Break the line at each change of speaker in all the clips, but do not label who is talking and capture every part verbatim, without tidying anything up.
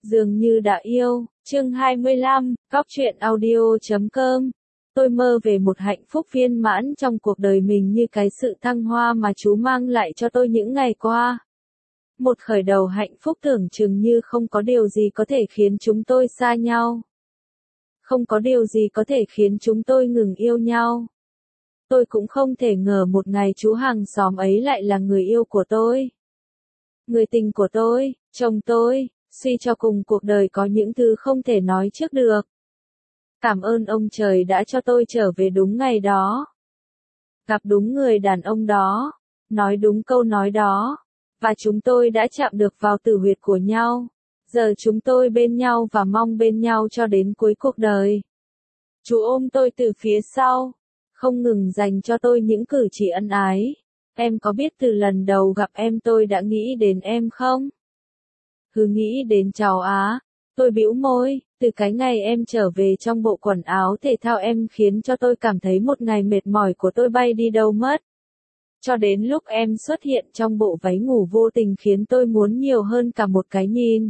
Dường như đã yêu, chương hai mươi lăm, Góc truyện audio chấm com. Tôi mơ về một hạnh phúc viên mãn trong cuộc đời mình như cái sự thăng hoa mà chú mang lại cho tôi những ngày qua. Một khởi đầu hạnh phúc tưởng chừng như không có điều gì có thể khiến chúng tôi xa nhau. Không có điều gì có thể khiến chúng tôi ngừng yêu nhau. Tôi cũng không thể ngờ một ngày chú hàng xóm ấy lại là người yêu của tôi. Người tình của tôi, chồng tôi. Suy cho cùng cuộc đời có những thứ không thể nói trước được. Cảm ơn ông trời đã cho tôi trở về đúng ngày đó. Gặp đúng người đàn ông đó. Nói đúng câu nói đó. Và chúng tôi đã chạm được vào tử huyệt của nhau. Giờ chúng tôi bên nhau và mong bên nhau cho đến cuối cuộc đời. Chú ôm tôi từ phía sau. Không ngừng dành cho tôi những cử chỉ ân ái. Em có biết từ lần đầu gặp em tôi đã nghĩ đến em không? Cứ nghĩ đến cháu á, tôi bĩu môi, từ cái ngày em trở về trong bộ quần áo thể thao em khiến cho tôi cảm thấy một ngày mệt mỏi của tôi bay đi đâu mất. Cho đến lúc em xuất hiện trong bộ váy ngủ vô tình khiến tôi muốn nhiều hơn cả một cái nhìn.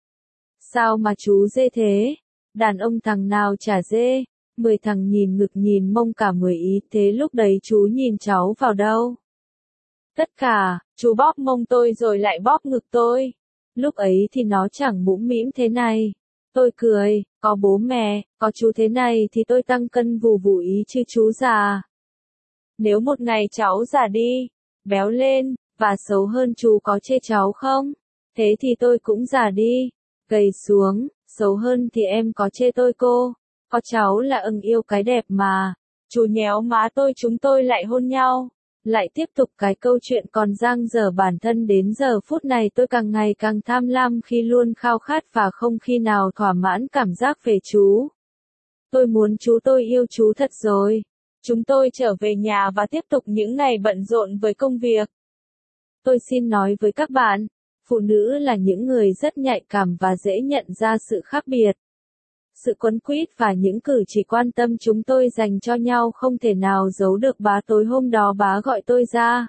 Sao mà chú dê thế? Đàn ông thằng nào chả dê, mười thằng nhìn ngực nhìn mông cả mười ý, thế lúc đấy chú nhìn cháu vào đâu? Tất cả, chú bóp mông tôi rồi lại bóp ngực tôi. Lúc ấy thì nó chẳng mũm mĩm thế này. Tôi cười, có bố mẹ, có chú thế này thì tôi tăng cân vù vù ý chứ chú già. Nếu một ngày cháu già đi, béo lên, và xấu hơn chú có chê cháu không? Thế thì tôi cũng già đi, gầy xuống, xấu hơn thì em có chê tôi cô? Có cháu là ưng yêu cái đẹp mà. Chú nhéo má tôi chúng tôi lại hôn nhau. Lại tiếp tục cái câu chuyện còn dang dở bản thân đến giờ phút này tôi càng ngày càng tham lam khi luôn khao khát và không khi nào thỏa mãn cảm giác về chú. Tôi muốn chú tôi yêu chú thật rồi. Chúng tôi trở về nhà và tiếp tục những ngày bận rộn với công việc. Tôi xin nói với các bạn, phụ nữ là những người rất nhạy cảm và dễ nhận ra sự khác biệt. Sự quấn quýt và những cử chỉ quan tâm chúng tôi dành cho nhau không thể nào giấu được. Bá tối hôm đó bá gọi tôi ra.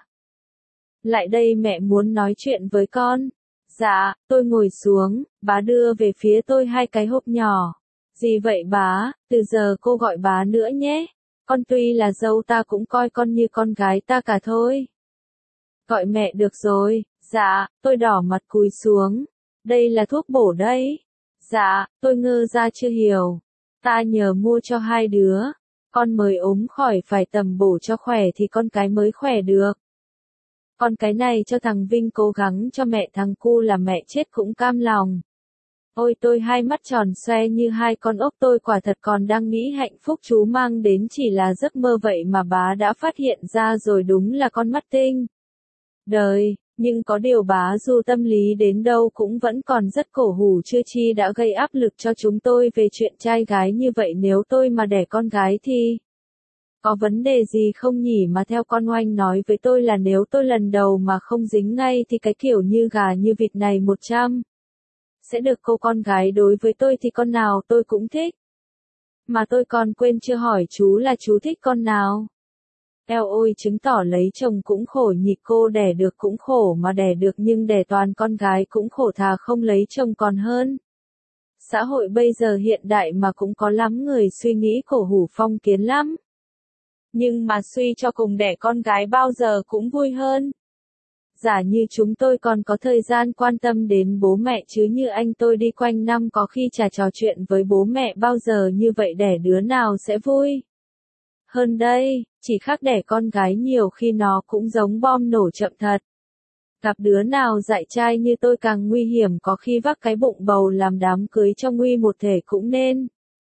Lại đây mẹ muốn nói chuyện với con. Dạ, tôi ngồi xuống, bá đưa về phía tôi hai cái hộp nhỏ. Gì vậy bá, từ giờ cô gọi bá nữa nhé. Con tuy là dâu ta cũng coi con như con gái ta cả thôi. Gọi mẹ được rồi, dạ, tôi đỏ mặt cúi xuống. Đây là thuốc bổ đấy. Dạ, tôi ngơ ra chưa hiểu. Ta nhờ mua cho hai đứa. Con mới ốm khỏi phải tầm bổ cho khỏe thì con cái mới khỏe được. Con cái này cho thằng Vinh cố gắng cho mẹ thằng cu là mẹ chết cũng cam lòng. Ôi tôi hai mắt tròn xoe như hai con ốc tôi quả thật còn đang nghĩ hạnh phúc chú mang đến chỉ là giấc mơ vậy mà bá đã phát hiện ra rồi đúng là con mắt tinh. Đời. Nhưng có điều bá dù tâm lý đến đâu cũng vẫn còn rất cổ hủ chưa chi đã gây áp lực cho chúng tôi về chuyện trai gái như vậy nếu tôi mà đẻ con gái thì... Có vấn đề gì không nhỉ mà theo con oanh nói với tôi là nếu tôi lần đầu mà không dính ngay thì cái kiểu như gà như vịt này một trăm. Sẽ được cô con gái đối với tôi thì con nào tôi cũng thích. Mà tôi còn quên chưa hỏi chú là chú thích con nào. Eo ôi chứng tỏ lấy chồng cũng khổ nhỉ cô đẻ được cũng khổ mà đẻ được nhưng đẻ toàn con gái cũng khổ thà không lấy chồng còn hơn. Xã hội bây giờ hiện đại mà cũng có lắm người suy nghĩ cổ hủ phong kiến lắm. Nhưng mà suy cho cùng đẻ con gái bao giờ cũng vui hơn. Giả như chúng tôi còn có thời gian quan tâm đến bố mẹ chứ như anh tôi đi quanh năm có khi chả trò chuyện với bố mẹ bao giờ như vậy đẻ đứa nào sẽ vui. Hơn đây, chỉ khác đẻ con gái nhiều khi nó cũng giống bom nổ chậm thật. Gặp đứa nào dạy trai như tôi càng nguy hiểm có khi vác cái bụng bầu làm đám cưới cho nguy một thể cũng nên.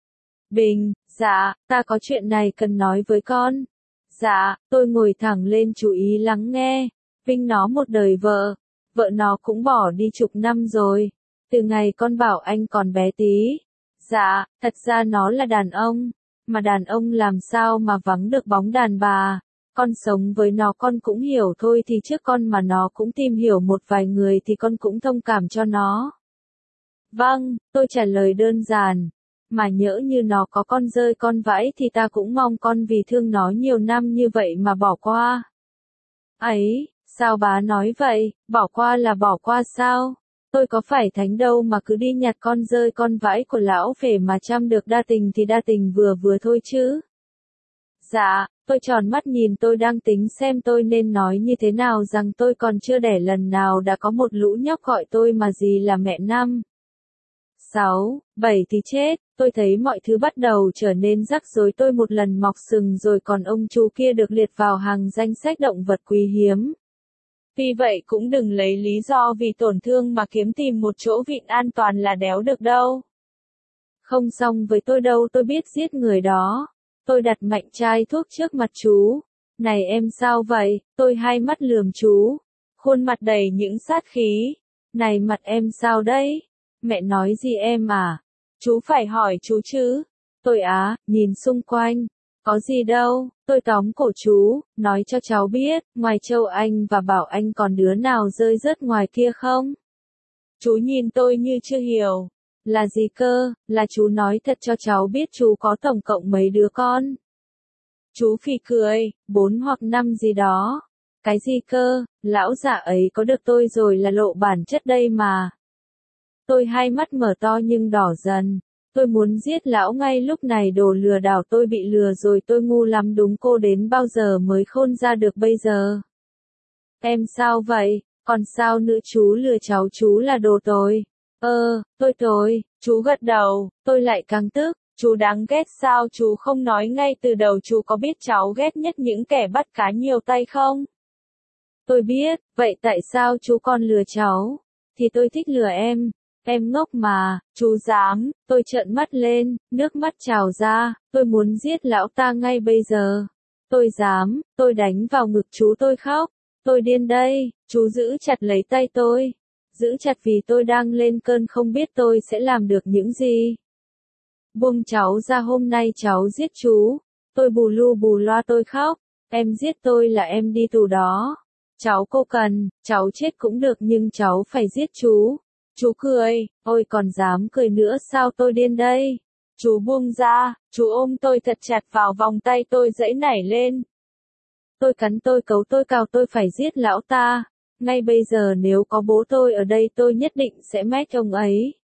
Bình, dạ, ta có chuyện này cần nói với con. Dạ, tôi ngồi thẳng lên chú ý lắng nghe. Vinh nó một đời vợ, vợ nó cũng bỏ đi chục năm rồi. Từ ngày con bảo anh còn bé tí. Dạ, thật ra nó là đàn ông. Mà đàn ông làm sao mà vắng được bóng đàn bà. Con sống với nó con cũng hiểu thôi thì trước con mà nó cũng tìm hiểu một vài người thì con cũng thông cảm cho nó. Vâng, tôi trả lời đơn giản. Mà nhỡ như nó có con rơi con vãi thì ta cũng mong con vì thương nó nhiều năm như vậy mà bỏ qua. Ấy, sao bá nói vậy, bỏ qua là bỏ qua sao? Tôi có phải thánh đâu mà cứ đi nhặt con rơi con vãi của lão phể mà chăm được đa tình thì đa tình vừa vừa thôi chứ. Dạ, tôi tròn mắt nhìn tôi đang tính xem tôi nên nói như thế nào rằng tôi còn chưa đẻ lần nào đã có một lũ nhóc gọi tôi mà gì là mẹ năm. Sáu, bảy thì chết, tôi thấy mọi thứ bắt đầu trở nên rắc rối tôi một lần mọc sừng rồi còn ông chú kia được liệt vào hàng danh sách động vật quý hiếm. Vì vậy cũng đừng lấy lý do vì tổn thương mà kiếm tìm một chỗ vịn an toàn là đéo được đâu. Không xong với tôi đâu, tôi biết giết người đó. Tôi đặt mạnh chai thuốc trước mặt chú. Này em sao vậy? Tôi hai mắt lườm chú. Khuôn mặt đầy những sát khí. Này mặt em sao đấy? Mẹ nói gì em à? Chú phải hỏi chú chứ. Tôi á, nhìn xung quanh. Có gì đâu, tôi tóm cổ chú, nói cho cháu biết, ngoài Châu Anh và Bảo Anh còn đứa nào rơi rớt ngoài kia không? Chú nhìn tôi như chưa hiểu. Là gì cơ, là chú nói thật cho cháu biết chú có tổng cộng mấy đứa con. Chú phì cười, bốn hoặc năm gì đó. Cái gì cơ, lão già ấy có được tôi rồi là lộ bản chất đây mà. Tôi hai mắt mở to nhưng đỏ dần. Tôi muốn giết lão ngay lúc này, đồ lừa đảo, tôi bị lừa rồi, tôi ngu lắm đúng, cô đến bao giờ mới khôn ra được bây giờ. Em sao vậy, còn sao nữa, chú lừa cháu, chú là đồ tồi. Ơ, tôi tồi, chú gật đầu, tôi lại càng tức, chú đáng ghét sao chú không nói ngay từ đầu, chú có biết cháu ghét nhất những kẻ bắt cá nhiều tay không? Tôi biết, vậy tại sao chú còn lừa cháu? Thì tôi thích lừa em. Em ngốc mà, chú dám, tôi trợn mắt lên, nước mắt trào ra, tôi muốn giết lão ta ngay bây giờ. Tôi dám, tôi đánh vào ngực chú, tôi khóc, tôi điên đây, chú giữ chặt lấy tay tôi. Giữ chặt vì tôi đang lên cơn không biết tôi sẽ làm được những gì. Buông cháu ra, hôm nay cháu giết chú. Tôi bù lu bù loa tôi khóc, em giết tôi là em đi tù đó. Cháu cô cần, cháu chết cũng được nhưng cháu phải giết chú. Chú cười, ôi còn dám cười nữa sao, tôi điên đây. Chú buông ra, chú ôm tôi thật chặt vào vòng tay tôi, dãy nảy lên. Tôi cắn, tôi cấu, tôi cào, tôi phải giết lão ta. Ngay bây giờ nếu có bố tôi ở đây tôi nhất định sẽ mách ông ấy.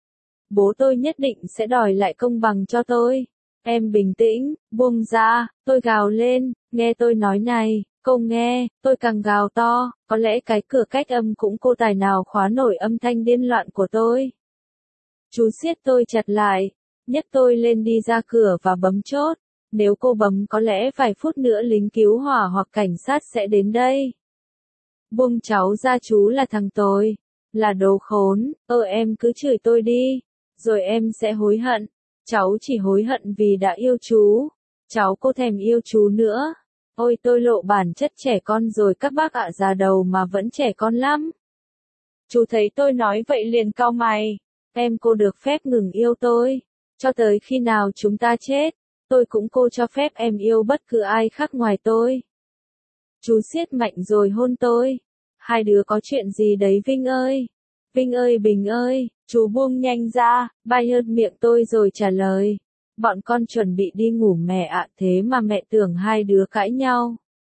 Bố tôi nhất định sẽ đòi lại công bằng cho tôi. Em bình tĩnh, buông ra, tôi gào lên, nghe tôi nói này. Cô nghe, tôi càng gào to, có lẽ cái cửa cách âm cũng cô tài nào khóa nổi âm thanh điên loạn của tôi. Chú siết tôi chặt lại, nhấc tôi lên đi ra cửa và bấm chốt. Nếu cô bấm có lẽ vài phút nữa lính cứu hỏa hoặc cảnh sát sẽ đến đây. Buông cháu ra, chú là thằng tồi, là đồ khốn, ơ em cứ chửi tôi đi, rồi em sẽ hối hận. Cháu chỉ hối hận vì đã yêu chú, cháu cô thèm yêu chú nữa. Ôi tôi lộ bản chất trẻ con rồi các bác ạ, già đầu mà vẫn trẻ con lắm. Chú thấy tôi nói vậy liền cau mày. Em cô được phép ngừng yêu tôi. Cho tới khi nào chúng ta chết, tôi cũng cô cho phép em yêu bất cứ ai khác ngoài tôi. Chú siết mạnh rồi hôn tôi. Hai đứa có chuyện gì đấy Vinh ơi? Vinh ơi Bình ơi, chú buông nhanh ra, bay hơn miệng tôi rồi trả lời. Bọn con chuẩn bị đi ngủ mẹ ạ, thế mà mẹ tưởng hai đứa cãi nhau.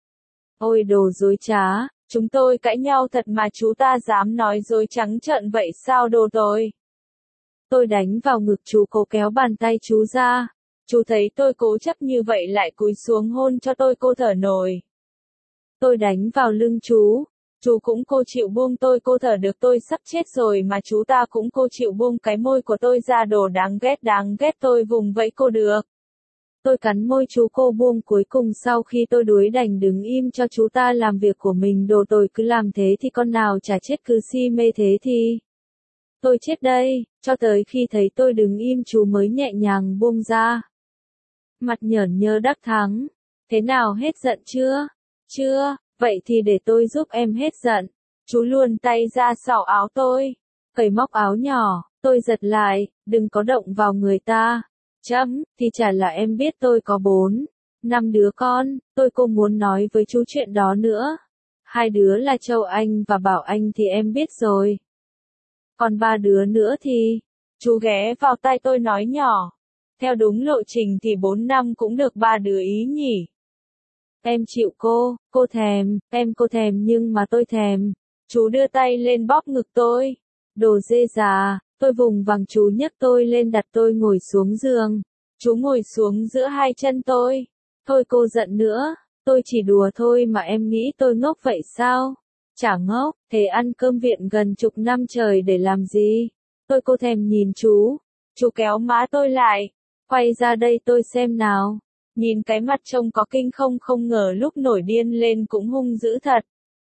Ôi đồ dối trá, chúng tôi cãi nhau thật mà chú ta dám nói dối trắng trợn vậy sao, đồ tồi. Tôi đánh vào ngực chú, cố kéo bàn tay chú ra. Chú thấy tôi cố chấp như vậy lại cúi xuống hôn cho tôi, cô thở nổi. Tôi đánh vào lưng chú. Chú cũng cô chịu buông tôi, cô thở được, tôi sắp chết rồi mà chú ta cũng cô chịu buông cái môi của tôi ra, đồ đáng ghét đáng ghét, tôi vùng vẫy cô được. Tôi cắn môi chú, cô buông cuối cùng sau khi tôi đuối đành đứng im cho chú ta làm việc của mình, đồ tồi, cứ làm thế thì con nào chả chết, cứ si mê thế thì tôi chết đây. Cho tới khi thấy tôi đứng im chú mới nhẹ nhàng buông ra. Mặt nhởn nhơ đắc thắng. Thế nào, hết giận chưa? Chưa. Vậy thì để tôi giúp em hết giận. Chú luồn tay ra xỏ áo tôi, cởi móc áo nhỏ, tôi giật lại, đừng có động vào người ta. Chấm, thì chả là em biết tôi có bốn, năm đứa con, tôi không muốn nói với chú chuyện đó nữa. Hai đứa là Châu Anh và Bảo Anh thì em biết rồi. Còn ba đứa nữa thì, chú ghé vào tai tôi nói nhỏ. Theo đúng lộ trình thì bốn năm cũng được ba đứa ý nhỉ. Em chịu cô, cô thèm, em cô thèm nhưng mà tôi thèm. Chú đưa tay lên bóp ngực tôi. Đồ dê già, tôi vùng vằng chú nhấc tôi lên đặt tôi ngồi xuống giường. Chú ngồi xuống giữa hai chân tôi. Thôi cô giận nữa, tôi chỉ đùa thôi mà em nghĩ tôi ngốc vậy sao? Chả ngốc, thế ăn cơm viện gần chục năm trời để làm gì? Tôi cô thèm nhìn chú. Chú kéo má tôi lại. Quay ra đây tôi xem nào. Nhìn cái mặt trông có kinh không, không ngờ lúc nổi điên lên cũng hung dữ thật.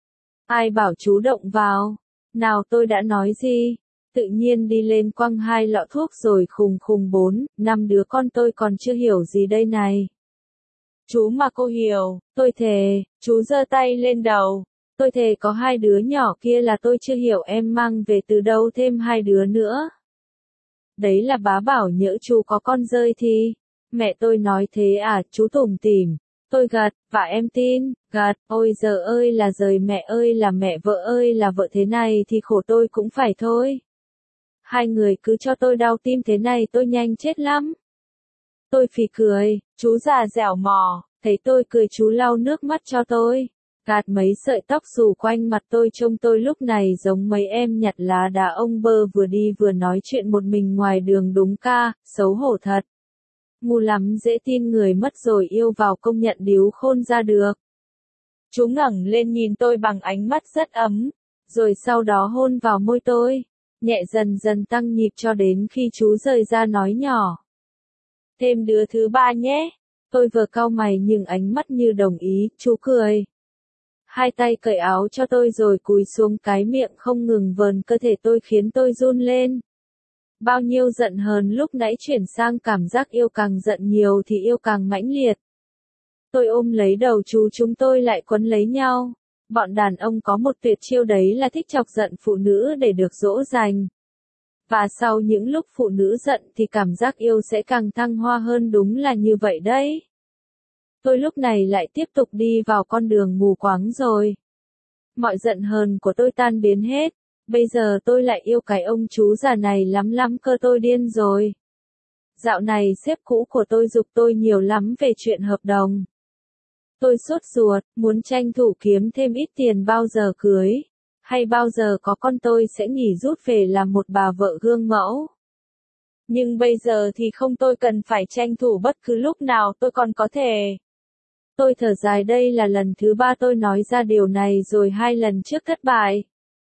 Ai bảo chú động vào? Nào tôi đã nói gì? Tự nhiên đi lên quăng hai lọ thuốc rồi khùng khùng bốn, năm đứa con tôi còn chưa hiểu gì đây này. Chú mà cô hiểu, tôi thề, chú giơ tay lên đầu. Tôi thề có hai đứa nhỏ kia là tôi chưa hiểu em mang về từ đâu thêm hai đứa nữa. Đấy là bá bảo nhỡ chú có con rơi thì. Mẹ tôi nói thế à, chú tủm tỉm. Tôi gật, và em tin, gật, ôi giời ơi là giời, mẹ ơi là mẹ, vợ ơi là vợ, thế này thì khổ tôi cũng phải thôi. Hai người cứ cho tôi đau tim thế này tôi nhanh chết lắm. Tôi phì cười, chú già dẻo mò, thấy tôi cười chú lau nước mắt cho tôi. Gạt mấy sợi tóc xù quanh mặt tôi, trông tôi lúc này giống mấy em nhặt lá đá ông bơ vừa đi vừa nói chuyện một mình ngoài đường đúng ca, xấu hổ thật. Ngu lắm, dễ tin người mất rồi yêu vào công nhận điếu khôn ra được. Chú ngẩng lên nhìn tôi bằng ánh mắt rất ấm, rồi sau đó hôn vào môi tôi, nhẹ dần dần tăng nhịp cho đến khi chú rời ra nói nhỏ. Thêm đứa thứ ba nhé. Tôi vừa cau mày nhưng ánh mắt như đồng ý, chú cười. Hai tay cởi áo cho tôi rồi cúi xuống, cái miệng không ngừng vờn cơ thể tôi khiến tôi run lên. Bao nhiêu giận hờn lúc nãy chuyển sang cảm giác yêu, càng giận nhiều thì yêu càng mãnh liệt. Tôi ôm lấy đầu chú, chúng tôi lại quấn lấy nhau. Bọn đàn ông có một tuyệt chiêu đấy là thích chọc giận phụ nữ để được dỗ dành. Và sau những lúc phụ nữ giận thì cảm giác yêu sẽ càng thăng hoa hơn, đúng là như vậy đấy. Tôi lúc này lại tiếp tục đi vào con đường mù quáng rồi. Mọi giận hờn của tôi tan biến hết. Bây giờ tôi lại yêu cái ông chú già này lắm lắm cơ, tôi điên rồi. Dạo này sếp cũ của tôi giục tôi nhiều lắm về chuyện hợp đồng. Tôi sốt ruột, muốn tranh thủ kiếm thêm ít tiền bao giờ cưới. Hay bao giờ có con tôi sẽ nghỉ rút về làm một bà vợ gương mẫu. Nhưng bây giờ thì không, tôi cần phải tranh thủ bất cứ lúc nào tôi còn có thể. Tôi thở dài, đây là lần thứ ba tôi nói ra điều này rồi, hai lần trước thất bại.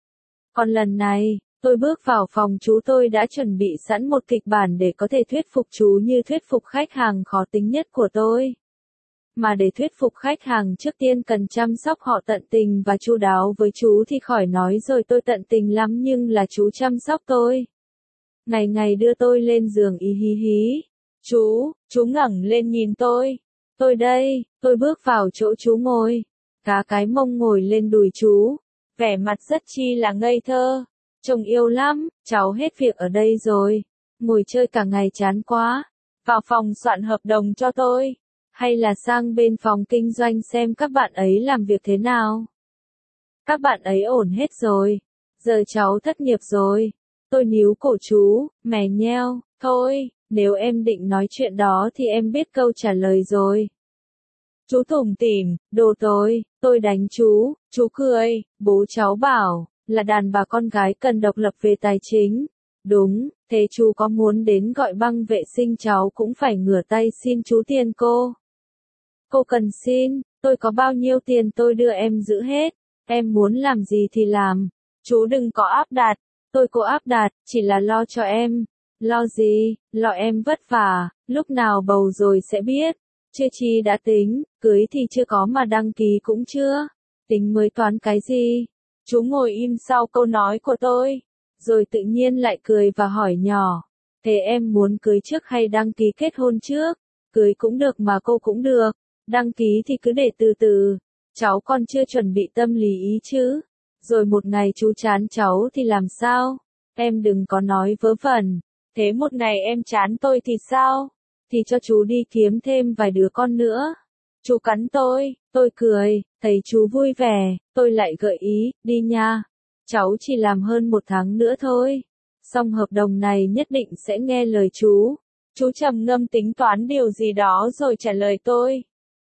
Còn lần này, tôi bước vào phòng chú, tôi đã chuẩn bị sẵn một kịch bản để có thể thuyết phục chú như thuyết phục khách hàng khó tính nhất của tôi. Mà để thuyết phục khách hàng trước tiên cần chăm sóc họ tận tình và chu đáo với chú thì khỏi nói rồi, tôi tận tình lắm nhưng là chú chăm sóc tôi. Ngày ngày đưa tôi lên giường ý hí hí. Chú, chú ngẩng lên nhìn tôi. Tôi đây, tôi bước vào chỗ chú ngồi. Cá cái mông ngồi lên đùi chú. Vẻ mặt rất chi là ngây thơ. Trông yêu lắm, cháu hết việc ở đây rồi. Ngồi chơi cả ngày chán quá. Vào phòng soạn hợp đồng cho tôi. Hay là sang bên phòng kinh doanh xem các bạn ấy làm việc thế nào. Các bạn ấy ổn hết rồi. Giờ cháu thất nghiệp rồi. Tôi níu cổ chú, mè nheo. Thôi, nếu em định nói chuyện đó thì em biết câu trả lời rồi. Chú tủm tỉm, đồ tôi, tôi đánh chú, chú cười, bố cháu bảo, là đàn bà con gái cần độc lập về tài chính. Đúng, thế chú có muốn đến gọi băng vệ sinh cháu cũng phải ngửa tay xin chú tiền cô. Cô cần xin, tôi có bao nhiêu tiền tôi đưa em giữ hết, em muốn làm gì thì làm, chú đừng có áp đặt, tôi có áp đặt, chỉ là lo cho em. Lo gì, lo em vất vả, lúc nào bầu rồi sẽ biết. Chưa chi đã tính, cưới thì chưa có mà đăng ký cũng chưa. Tính mới toán cái gì? Chú ngồi im sau câu nói của tôi, rồi tự nhiên lại cười và hỏi nhỏ. Thế em muốn cưới trước hay đăng ký kết hôn trước? Cưới cũng được mà cô cũng được. Đăng ký thì cứ để từ từ. Cháu còn chưa chuẩn bị tâm lý ý chứ. Rồi một ngày chú chán cháu thì làm sao? Em đừng có nói vớ vẩn. Thế một ngày em chán tôi thì sao? Thì cho chú đi kiếm thêm vài đứa con nữa. Chú cắn tôi, tôi cười, thấy chú vui vẻ, tôi lại gợi ý, đi nha. Cháu chỉ làm hơn một tháng nữa thôi. Xong hợp đồng này nhất định sẽ nghe lời chú. Chú trầm ngâm tính toán điều gì đó rồi trả lời tôi.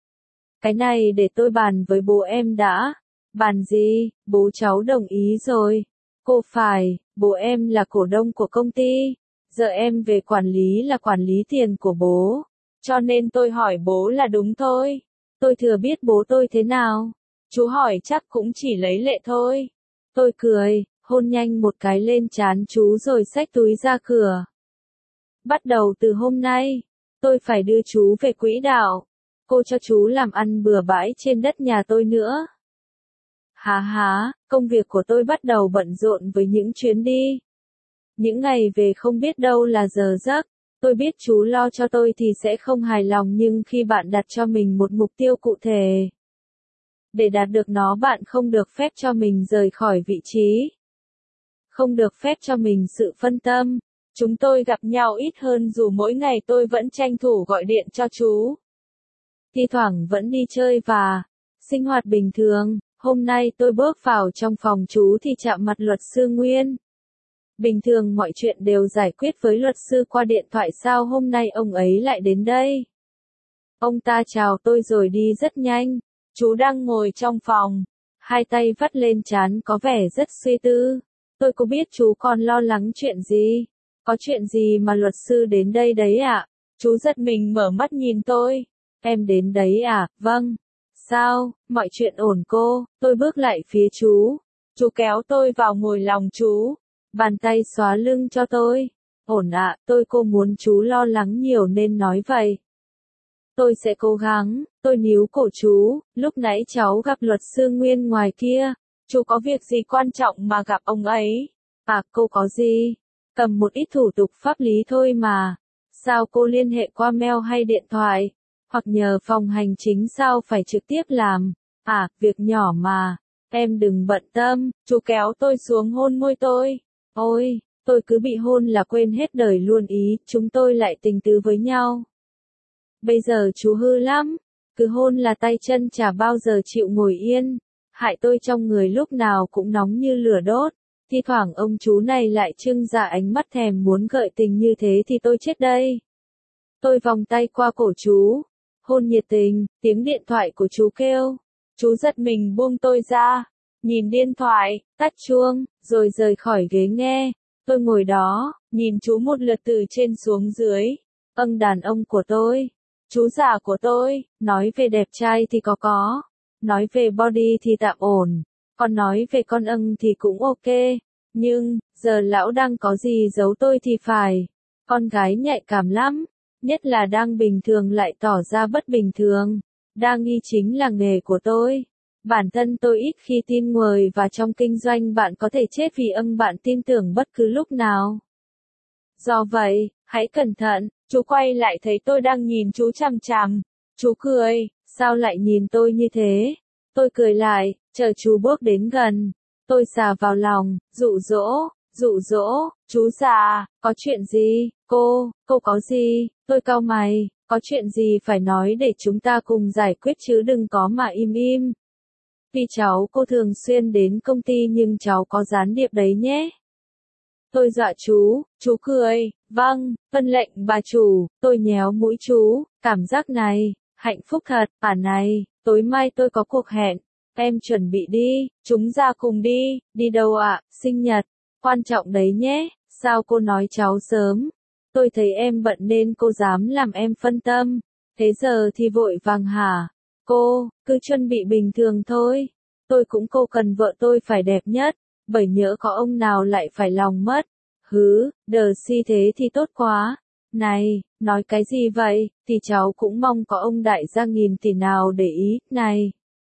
Cái này để tôi bàn với bố em đã. Bàn gì, bố cháu đồng ý rồi. Cô phải, bố em là cổ đông của công ty, giờ em về quản lý là quản lý tiền của bố. Cho nên tôi hỏi bố là đúng thôi. Tôi thừa biết bố tôi thế nào. Chú hỏi chắc cũng chỉ lấy lệ thôi. Tôi cười, hôn nhanh một cái lên trán chú rồi xách túi ra cửa. Bắt đầu từ hôm nay, tôi phải đưa chú về quỹ đạo. Cô cho chú làm ăn bừa bãi trên đất nhà tôi nữa. Há há, công việc của tôi bắt đầu bận rộn với những chuyến đi. Những ngày về không biết đâu là giờ giấc. Tôi biết chú lo cho tôi thì sẽ không hài lòng, nhưng khi bạn đặt cho mình một mục tiêu cụ thể, để đạt được nó bạn không được phép cho mình rời khỏi vị trí. Không được phép cho mình sự phân tâm. Chúng tôi gặp nhau ít hơn dù mỗi ngày tôi vẫn tranh thủ gọi điện cho chú. Thi thoảng vẫn đi chơi và sinh hoạt bình thường. Hôm nay tôi bước vào trong phòng chú thì chạm mặt luật sư Nguyên. Bình thường mọi chuyện đều giải quyết với luật sư qua điện thoại, sao hôm nay ông ấy lại đến đây? Ông ta chào tôi rồi đi rất nhanh. Chú đang ngồi trong phòng, hai tay vắt lên trán có vẻ rất suy tư. Tôi có biết chú còn lo lắng chuyện gì? Có chuyện gì mà luật sư đến đây đấy ạ? À? Chú giật mình mở mắt nhìn tôi. Em đến đấy à? Vâng. Sao? Mọi chuyện ổn cô? Tôi bước lại phía chú. Chú kéo tôi vào ngồi lòng chú. Bàn tay xóa lưng cho tôi. Ổn ạ, à, tôi cô muốn chú lo lắng nhiều nên nói vậy. Tôi sẽ cố gắng. Tôi níu cổ chú. Lúc nãy cháu gặp luật sư Nguyên ngoài kia. Chú có việc gì quan trọng mà gặp ông ấy? À, cô có gì? Cầm một ít thủ tục pháp lý thôi mà. Sao cô liên hệ qua mail hay điện thoại? Hoặc nhờ phòng hành chính, sao phải trực tiếp làm? À, việc nhỏ mà. Em đừng bận tâm. Chú kéo tôi xuống hôn môi tôi. Ôi, tôi cứ bị hôn là quên hết đời luôn ý. Chúng tôi lại tình tứ với nhau. Bây giờ chú hư lắm. Cứ hôn là tay chân chả bao giờ chịu ngồi yên. Hại tôi trong người lúc nào cũng nóng như lửa đốt. Thi thoảng ông chú này lại trưng ra ánh mắt thèm muốn gợi tình như thế thì tôi chết đây. Tôi vòng tay qua cổ chú. Hôn nhiệt tình, tiếng điện thoại của chú kêu. Chú giật mình buông tôi ra. Nhìn điện thoại, tắt chuông, rồi rời khỏi ghế nghe. Tôi ngồi đó, nhìn chú một lượt từ trên xuống dưới. Âng đàn ông của tôi. Chú già của tôi, nói về đẹp trai thì có có. Nói về body thì tạm ổn. Còn nói về con âng thì cũng ok. Nhưng, giờ lão đang có gì giấu tôi thì phải. Con gái nhạy cảm lắm. Nhất là đang bình thường lại tỏ ra bất bình thường. Đa nghi chính là nghề của tôi. Bản thân tôi ít khi tin người, và trong kinh doanh bạn có thể chết vì âng bạn tin tưởng bất cứ lúc nào. Do vậy, hãy cẩn thận. Chú quay lại thấy tôi đang nhìn chú chằm chằm. Chú cười, sao lại nhìn tôi như thế? Tôi cười lại, chờ chú bước đến gần. Tôi xà vào lòng, dụ dỗ, dụ dỗ, chú già, có chuyện gì? Cô, cô có gì? Tôi cau mày, có chuyện gì phải nói để chúng ta cùng giải quyết chứ đừng có mà im im. Vì cháu cô thường xuyên đến công ty nhưng cháu có gián điệp đấy nhé. Tôi dọa chú, chú cười, vâng, vâng lệnh bà chủ. Tôi nhéo mũi chú, cảm giác này, hạnh phúc thật. À này, tối mai tôi có cuộc hẹn. Em chuẩn bị đi, chúng ra cùng đi. Đi đâu ạ? À? Sinh nhật. Quan trọng đấy nhé. Sao cô nói cháu sớm? Tôi thấy em bận nên cô dám làm em phân tâm. Thế giờ thì vội vàng hả? Cô, cứ chuẩn bị bình thường thôi. Tôi cũng cô cần vợ tôi phải đẹp nhất. Bởi nhỡ có ông nào lại phải lòng mất. Hứ, đờ si thế thì tốt quá. Này, nói cái gì vậy? Thì cháu cũng mong có ông đại gia nghìn tỷ nào để ý. Này.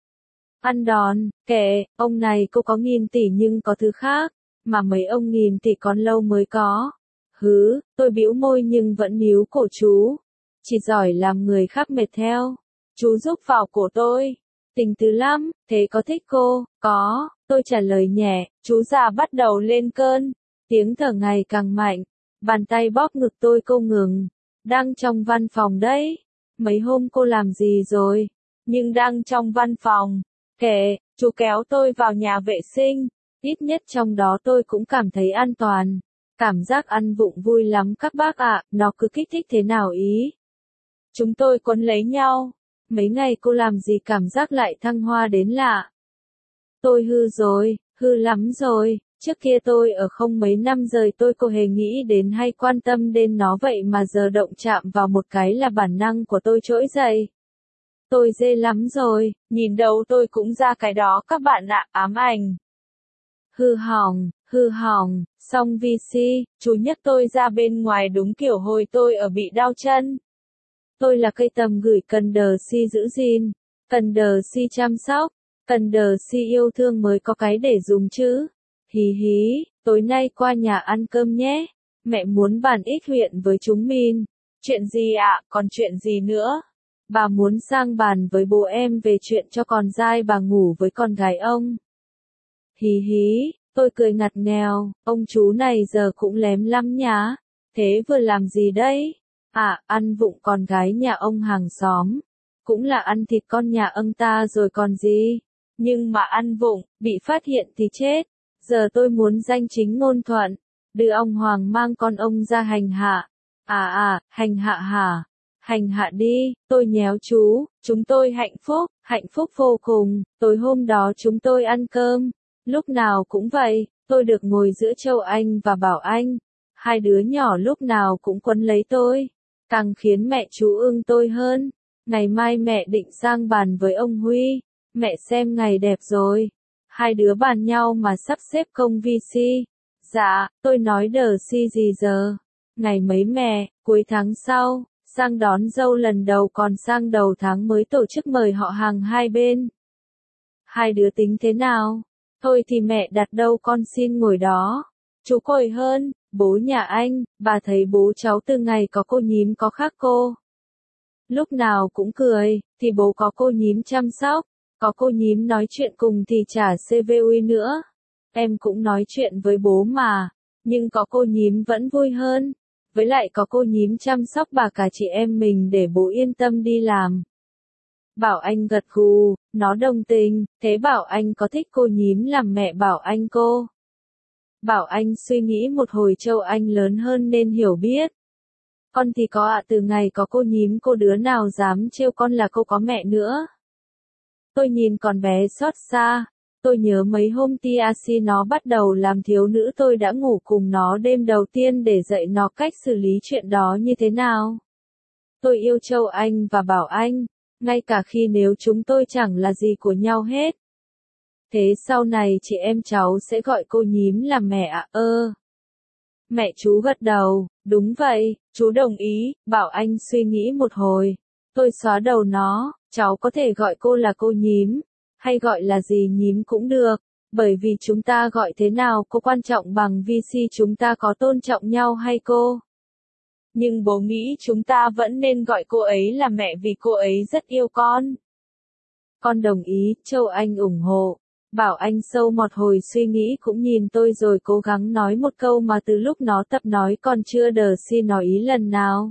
Ăn đòn, kệ, ông này cô có nghìn tỷ nhưng có thứ khác. Mà mấy ông nghìn tỷ còn lâu mới có. Hứ, tôi bĩu môi nhưng vẫn níu cổ chú. Chỉ giỏi làm người khác mệt theo. Chú giúp vào cổ tôi. Tình tứ lắm, thế có thích cô? Có, tôi trả lời nhẹ. Chú già bắt đầu lên cơn. Tiếng thở ngày càng mạnh. Bàn tay bóp ngực tôi câu ngừng. Đang trong văn phòng đấy. Mấy hôm cô làm gì rồi? Nhưng đang trong văn phòng. Kệ, chú kéo tôi vào nhà vệ sinh. Ít nhất trong đó tôi cũng cảm thấy an toàn. Cảm giác ăn vụng vui lắm các bác ạ, à, nó cứ kích thích thế nào ý. Chúng tôi quấn lấy nhau. Mấy ngày cô làm gì cảm giác lại thăng hoa đến lạ. Tôi hư rồi, hư lắm rồi, Trước kia tôi ở không mấy năm rời tôi có hề nghĩ đến hay quan tâm đến nó vậy mà giờ động chạm vào một cái là bản năng của tôi trỗi dậy. Tôi dê lắm rồi, nhìn đâu tôi cũng ra cái đó các bạn ạ, ám ảnh. Hư hỏng, hư hỏng, xong vê xê, chú nhấc tôi ra bên ngoài đúng kiểu hồi tôi ở bị đau chân. Tôi là cây tầm gửi cần đờ si giữ gìn, cần đờ si chăm sóc, cần đờ si yêu thương mới có cái để dùng chứ. Hí hí, tối nay qua nhà ăn cơm nhé. Mẹ muốn bàn ít huyện với chúng mình. Chuyện gì ạ, còn chuyện gì nữa? Bà muốn sang bàn với bố em về chuyện cho con dai bà ngủ với con gái ông. Hí hí, tôi cười ngặt nghèo, ông chú này giờ cũng lém lắm nhá. Thế vừa làm gì đấy? À, ăn vụng con gái nhà ông hàng xóm. Cũng là ăn thịt con nhà ông ta rồi còn gì. Nhưng mà ăn vụng, bị phát hiện thì chết. Giờ tôi muốn danh chính ngôn thuận. Đưa ông Hoàng mang con ông ra hành hạ. À à, hành hạ hả? Hành hạ đi, tôi nhéo chú, chúng tôi hạnh phúc, hạnh phúc vô cùng. Tối hôm đó chúng tôi ăn cơm. Lúc nào cũng vậy, tôi được ngồi giữa Châu Anh và Bảo Anh. Hai đứa nhỏ lúc nào cũng quấn lấy tôi. Càng khiến mẹ chú ưng tôi hơn. Ngày mai mẹ định sang bàn với ông Huy. Mẹ xem ngày đẹp rồi. Hai đứa bàn nhau mà sắp xếp công vê xê. Dạ, tôi nói đờ si gì giờ. Ngày mấy mẹ, cuối tháng sau, sang đón dâu lần đầu còn sang đầu tháng mới tổ chức mời họ hàng hai bên. Hai đứa tính thế nào? Thôi thì mẹ đặt đâu con xin ngồi đó. Chú cồi hơn, bố nhà anh, bà thấy bố cháu từ ngày có cô nhím có khác cô. Lúc nào cũng cười, thì bố có cô nhím chăm sóc, có cô nhím nói chuyện cùng thì chả xê vê u nữa. Em cũng nói chuyện với bố mà, nhưng có cô nhím vẫn vui hơn. Với lại có cô nhím chăm sóc bà cả chị em mình để bố yên tâm đi làm. Bảo Anh gật gù, nó đồng tình, thế Bảo Anh có thích cô nhím làm mẹ Bảo Anh cô? Bảo Anh suy nghĩ một hồi Châu Anh lớn hơn nên hiểu biết. Con thì có ạ, từ ngày có cô nhím cô đứa nào dám trêu con là cô có mẹ nữa. Tôi nhìn con bé xót xa, tôi nhớ mấy hôm tê xê nó bắt đầu làm thiếu nữ tôi đã ngủ cùng nó đêm đầu tiên để dạy nó cách xử lý chuyện đó như thế nào. Tôi yêu Châu Anh và Bảo Anh, ngay cả khi nếu chúng tôi chẳng là gì của nhau hết. Thế sau này chị em cháu sẽ gọi cô nhím là mẹ ạ. Ơ. Mẹ chú gật đầu, đúng vậy, chú đồng ý. Bảo Anh suy nghĩ một hồi. Tôi xóa đầu nó, cháu có thể gọi cô là cô nhím, hay gọi là gì nhím cũng được, bởi vì chúng ta gọi thế nào có quan trọng bằng vê xê chúng ta có tôn trọng nhau hay cô. Nhưng bố nghĩ chúng ta vẫn nên gọi cô ấy là mẹ vì cô ấy rất yêu con. Con đồng ý, Châu Anh ủng hộ. Bảo Anh sâu một hồi suy nghĩ cũng nhìn tôi rồi cố gắng nói một câu mà từ lúc nó tập nói còn chưa đờ si nói ý lần nào.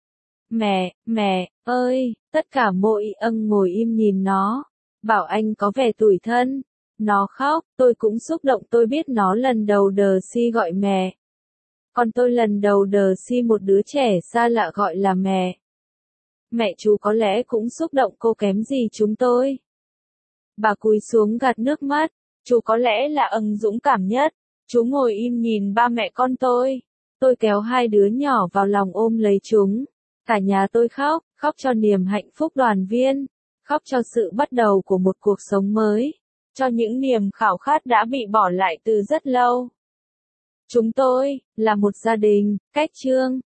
Mẹ, mẹ, ơi, tất cả mỗi âng ngồi im nhìn nó. Bảo Anh có vẻ tủi thân. Nó khóc, tôi cũng xúc động tôi biết nó lần đầu đờ si gọi mẹ. Còn tôi lần đầu đờ si một đứa trẻ xa lạ gọi là mẹ. Mẹ chú có lẽ cũng xúc động cô kém gì chúng tôi. Bà cúi xuống gạt nước mắt, chú có lẽ là âng dũng cảm nhất. Chú ngồi im nhìn ba mẹ con tôi. Tôi kéo hai đứa nhỏ vào lòng ôm lấy chúng. Cả nhà tôi khóc, khóc cho niềm hạnh phúc đoàn viên, khóc cho sự bắt đầu của một cuộc sống mới, cho những niềm khao khát đã bị bỏ lại từ rất lâu. Chúng tôi, là một gia đình, cách chương.